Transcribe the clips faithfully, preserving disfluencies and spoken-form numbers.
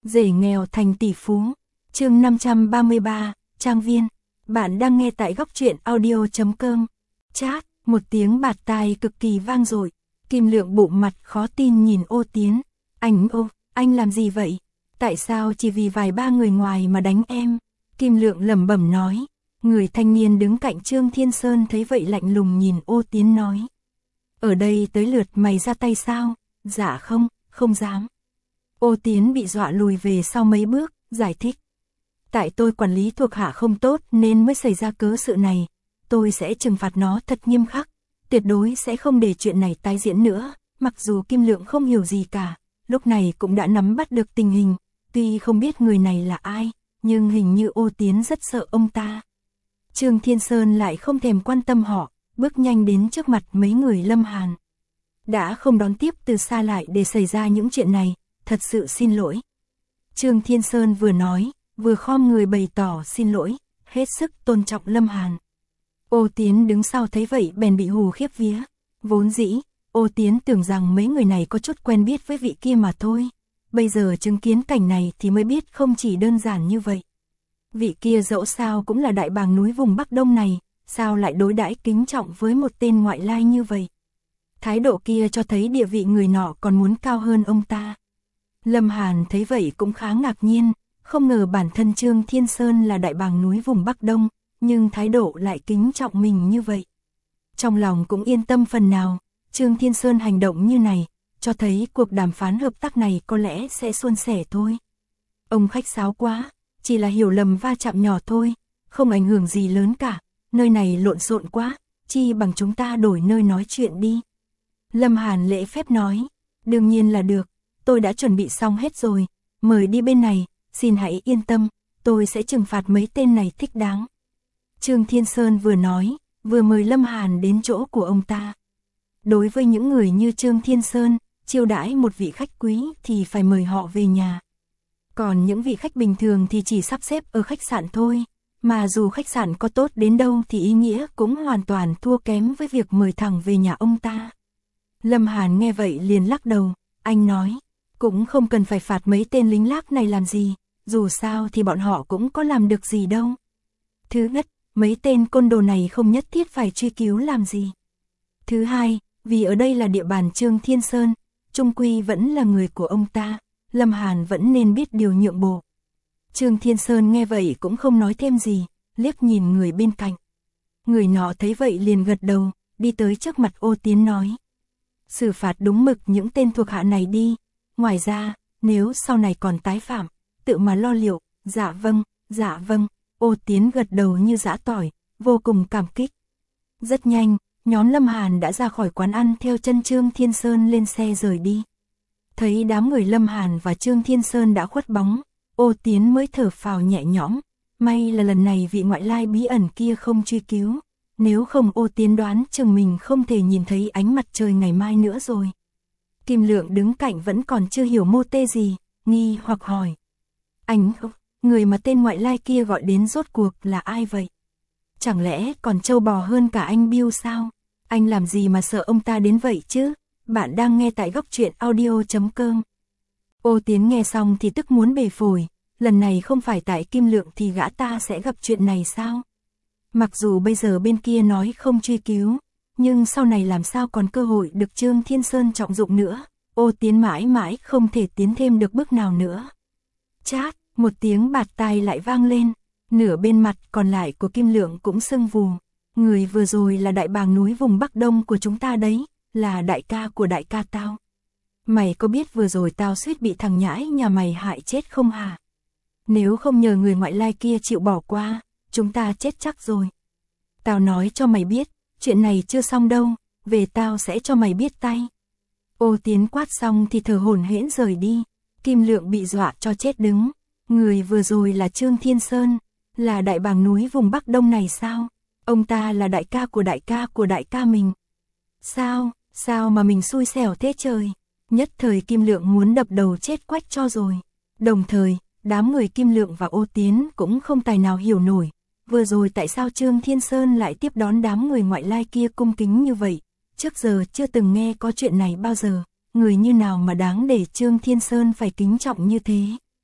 Rể nghèo thành tỷ phú. Chương năm trăm ba mươi ba, Trang viên. Bạn đang nghe tại góc truyện audio chấm com. Chát, một tiếng bạt tai cực kỳ vang dội. Kim Lượng bụng mặt khó tin nhìn Ô Tiến. Anh ô, anh làm gì vậy? Tại sao chỉ vì vài ba người ngoài mà đánh em? Kim Lượng lẩm bẩm nói. Người thanh niên đứng cạnh Trương Thiên Sơn thấy vậy lạnh lùng nhìn Ô Tiến nói. Ở đây tới lượt mày ra tay sao? Dạ không, không dám. Ô Tiến bị dọa lùi về sau mấy bước, giải thích. Tại tôi quản lý thuộc hạ không tốt nên mới xảy ra cớ sự này. Tôi sẽ trừng phạt nó thật nghiêm khắc. Tuyệt đối sẽ không để chuyện này tái diễn nữa. Mặc dù Kim Lượng không hiểu gì cả, lúc này cũng đã nắm bắt được tình hình. Tuy không biết người này là ai, nhưng hình như Ô Tiến rất sợ ông ta. Trương Thiên Sơn lại không thèm quan tâm họ, bước nhanh đến trước mặt mấy người Lâm Hàn. Đã không đón tiếp từ xa lại để xảy ra những chuyện này, thật sự xin lỗi. Trương Thiên Sơn vừa nói, vừa khom người bày tỏ xin lỗi, hết sức tôn trọng Lâm Hàn. Ô Tiến đứng sau thấy vậy bèn bị hù khiếp vía. Vốn dĩ, Ô Tiến tưởng rằng mấy người này có chút quen biết với vị kia mà thôi. Bây giờ chứng kiến cảnh này thì mới biết không chỉ đơn giản như vậy. Vị kia dẫu sao cũng là đại bàng núi vùng Bắc Đông này, sao lại đối đãi kính trọng với một tên ngoại lai như vậy? Thái độ kia cho thấy địa vị người nọ còn muốn cao hơn ông ta. Lâm Hàn thấy vậy cũng khá ngạc nhiên, không ngờ bản thân Trương Thiên Sơn là đại bàng núi vùng Bắc Đông, nhưng thái độ lại kính trọng mình như vậy. Trong lòng cũng yên tâm phần nào, Trương Thiên Sơn hành động như này, cho thấy cuộc đàm phán hợp tác này có lẽ sẽ suôn sẻ thôi. Ông khách sáo quá, chỉ là hiểu lầm va chạm nhỏ thôi, không ảnh hưởng gì lớn cả, nơi này lộn xộn quá, chi bằng chúng ta đổi nơi nói chuyện đi. Lâm Hàn lễ phép nói, đương nhiên là được, tôi đã chuẩn bị xong hết rồi, mời đi bên này, xin hãy yên tâm, tôi sẽ trừng phạt mấy tên này thích đáng. Trương Thiên Sơn vừa nói, vừa mời Lâm Hàn đến chỗ của ông ta. Đối với những người như Trương Thiên Sơn, chiêu đãi một vị khách quý thì phải mời họ về nhà. Còn những vị khách bình thường thì chỉ sắp xếp ở khách sạn thôi, mà dù khách sạn có tốt đến đâu thì ý nghĩa cũng hoàn toàn thua kém với việc mời thẳng về nhà ông ta. Lâm Hàn nghe vậy liền lắc đầu, anh nói, cũng không cần phải phạt mấy tên lính lác này làm gì, dù sao thì bọn họ cũng có làm được gì đâu. Thứ nhất, mấy tên côn đồ này không nhất thiết phải truy cứu làm gì. Thứ hai, vì ở đây là địa bàn Trương Thiên Sơn, chung quy vẫn là người của ông ta, Lâm Hàn vẫn nên biết điều nhượng bộ. Trương Thiên Sơn nghe vậy cũng không nói thêm gì, liếc nhìn người bên cạnh. Người nọ thấy vậy liền gật đầu, đi tới trước mặt Ô Tiến nói. Xử phạt đúng mực những tên thuộc hạ này đi, ngoài ra, nếu sau này còn tái phạm, tự mà lo liệu. Dạ vâng, dạ vâng. Ô Tiến gật đầu như giã tỏi, vô cùng cảm kích. Rất nhanh, nhóm Lâm Hàn đã ra khỏi quán ăn theo chân Trương Thiên Sơn lên xe rời đi. Thấy đám người Lâm Hàn và Trương Thiên Sơn đã khuất bóng, Ô Tiến mới thở phào nhẹ nhõm. May là lần này vị ngoại lai bí ẩn kia không truy cứu. Nếu không Ô Tiến đoán chừng mình không thể nhìn thấy ánh mặt trời ngày mai nữa rồi. Kim Lượng đứng cạnh vẫn còn chưa hiểu mô tê gì, nghi hoặc hỏi. Anh, người mà tên ngoại lai kia gọi đến rốt cuộc là ai vậy? Chẳng lẽ còn trâu bò hơn cả anh Bill sao? Anh làm gì mà sợ ông ta đến vậy chứ? Bạn đang nghe tại góc truyện audio chấm com. Ô Tiến nghe xong thì tức muốn bể phổi, lần này không phải tại Kim Lượng thì gã ta sẽ gặp chuyện này sao? Mặc dù bây giờ bên kia nói không truy cứu, nhưng sau này làm sao còn cơ hội được Trương Thiên Sơn trọng dụng nữa, Ô Tiến mãi mãi không thể tiến thêm được bước nào nữa. Chát, một tiếng bạt tai lại vang lên, nửa bên mặt còn lại của Kim Lượng cũng sưng vù. Người vừa rồi là đại bàng núi vùng Bắc Đông của chúng ta đấy, là đại ca của đại ca tao. Mày có biết vừa rồi tao suýt bị thằng nhãi nhà mày hại chết không hả? Nếu không nhờ người ngoại lai kia chịu bỏ qua, chúng ta chết chắc rồi. Tao nói cho mày biết, chuyện này chưa xong đâu, về tao sẽ cho mày biết tay. Ô Tiến quát xong thì thở hổn hển rời đi. Kim Lượng bị dọa cho chết đứng. Người vừa rồi là Trương Thiên Sơn, là đại bàng núi vùng Bắc Đông này sao? Ông ta là đại ca của đại ca của đại ca mình. Sao, sao mà mình xui xẻo thế trời? Nhất thời Kim Lượng muốn đập đầu chết quách cho rồi. Đồng thời, đám người Kim Lượng và Ô Tiến cũng không tài nào hiểu nổi. Vừa rồi tại sao Trương Thiên Sơn lại tiếp đón đám người ngoại lai kia cung kính như vậy? Trước giờ chưa từng nghe có chuyện này bao giờ. Người như nào mà đáng để Trương Thiên Sơn phải kính trọng như thế?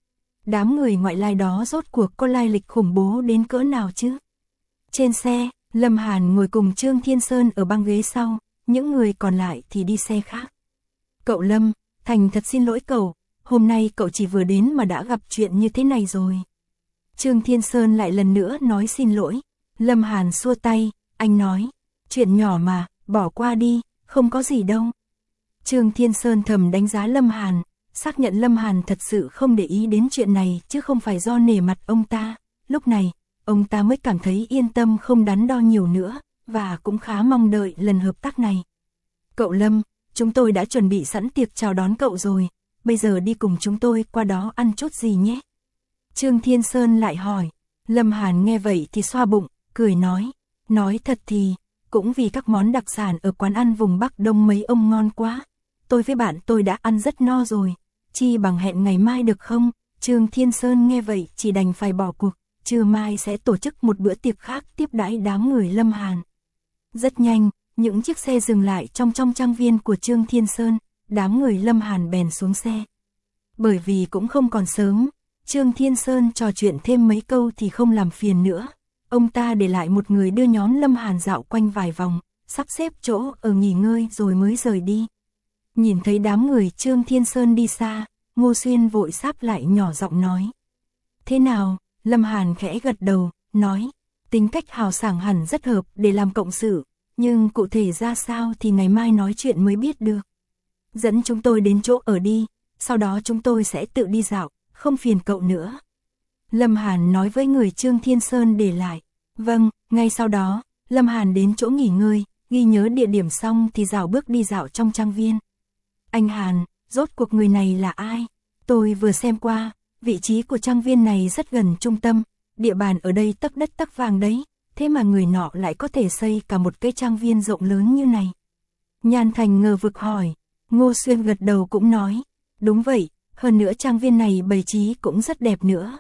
đám người ngoại lai đó rốt cuộc có lai lịch khủng bố đến cỡ nào chứ? Trên xe, Lâm Hàn ngồi cùng Trương Thiên Sơn ở băng ghế sau, những người còn lại thì đi xe khác. Cậu Lâm, thành thật xin lỗi cậu, hôm nay cậu chỉ vừa đến mà đã gặp chuyện như thế này rồi. Trương Thiên Sơn lại lần nữa nói xin lỗi. Lâm Hàn xua tay, anh nói, chuyện nhỏ mà, bỏ qua đi, không có gì đâu. Trương Thiên Sơn thầm đánh giá Lâm Hàn, xác nhận Lâm Hàn thật sự không để ý đến chuyện này chứ không phải do nể mặt ông ta. Lúc này, ông ta mới cảm thấy yên tâm không đắn đo nhiều nữa, và cũng khá mong đợi lần hợp tác này. Cậu Lâm, chúng tôi đã chuẩn bị sẵn tiệc chào đón cậu rồi, bây giờ đi cùng chúng tôi qua đó ăn chút gì nhé. Trương Thiên Sơn lại hỏi. Lâm Hàn nghe vậy thì xoa bụng, cười nói, nói thật thì, cũng vì các món đặc sản ở quán ăn vùng Bắc Đông mấy ông ngon quá. Tôi với bạn tôi đã ăn rất no rồi, chi bằng hẹn ngày mai được không? Trương Thiên Sơn nghe vậy chỉ đành phải bỏ cuộc, trưa mai sẽ tổ chức một bữa tiệc khác tiếp đãi đám người Lâm Hàn. Rất nhanh, những chiếc xe dừng lại trong trong trang viên của Trương Thiên Sơn, đám người Lâm Hàn bèn xuống xe. Bởi vì cũng không còn sớm, Trương Thiên Sơn trò chuyện thêm mấy câu thì không làm phiền nữa. Ông ta để lại một người đưa nhóm Lâm Hàn dạo quanh vài vòng, sắp xếp chỗ ở nghỉ ngơi rồi mới rời đi. Nhìn thấy đám người Trương Thiên Sơn đi xa, Ngô Xuyên vội sáp lại nhỏ giọng nói. Thế nào? Lâm Hàn khẽ gật đầu, nói, tính cách hào sảng hẳn rất hợp để làm cộng sự, nhưng cụ thể ra sao thì ngày mai nói chuyện mới biết được. Dẫn chúng tôi đến chỗ ở đi, sau đó chúng tôi sẽ tự đi dạo, không phiền cậu nữa. Lâm Hàn nói với người Trương Thiên Sơn để lại. Vâng, ngay sau đó, Lâm Hàn đến chỗ nghỉ ngơi, ghi nhớ địa điểm xong thì dạo bước đi dạo trong trang viên. Anh Hàn, rốt cuộc người này là ai? Tôi vừa xem qua, vị trí của trang viên này rất gần trung tâm, địa bàn ở đây tấc đất tấc vàng đấy, thế mà người nọ lại có thể xây cả một cái trang viên rộng lớn như này. Nhan Thành ngờ vực hỏi, Ngô Xuyên gật đầu cũng nói, đúng vậy, hơn nữa trang viên này bày trí cũng rất đẹp nữa.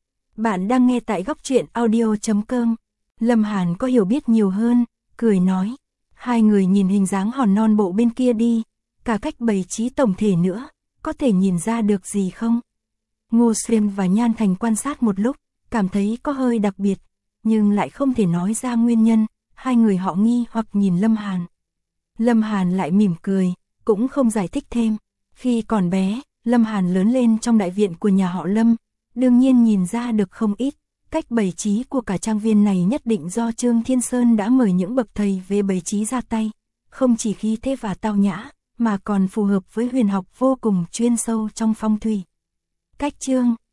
Bạn đang nghe tại góc truyện audio chấm com. Lâm Hàn có hiểu biết nhiều hơn, cười nói, hai người nhìn hình dáng hòn non bộ bên kia đi, cả cách bày trí tổng thể nữa, có thể nhìn ra được gì không? Ngô Xuyên và Nhan Thành quan sát một lúc, cảm thấy có hơi đặc biệt, nhưng lại không thể nói ra nguyên nhân, hai người họ nghi hoặc nhìn Lâm Hàn. Lâm Hàn lại mỉm cười, cũng không giải thích thêm. Khi còn bé, Lâm Hàn lớn lên trong đại viện của nhà họ Lâm, đương nhiên nhìn ra được không ít, cách bày trí của cả trang viên này nhất định do Trương Thiên Sơn đã mời những bậc thầy về bày trí ra tay, không chỉ khí thế và tao nhã, mà còn phù hợp với huyền học vô cùng chuyên sâu trong phong thủy. Cách Trương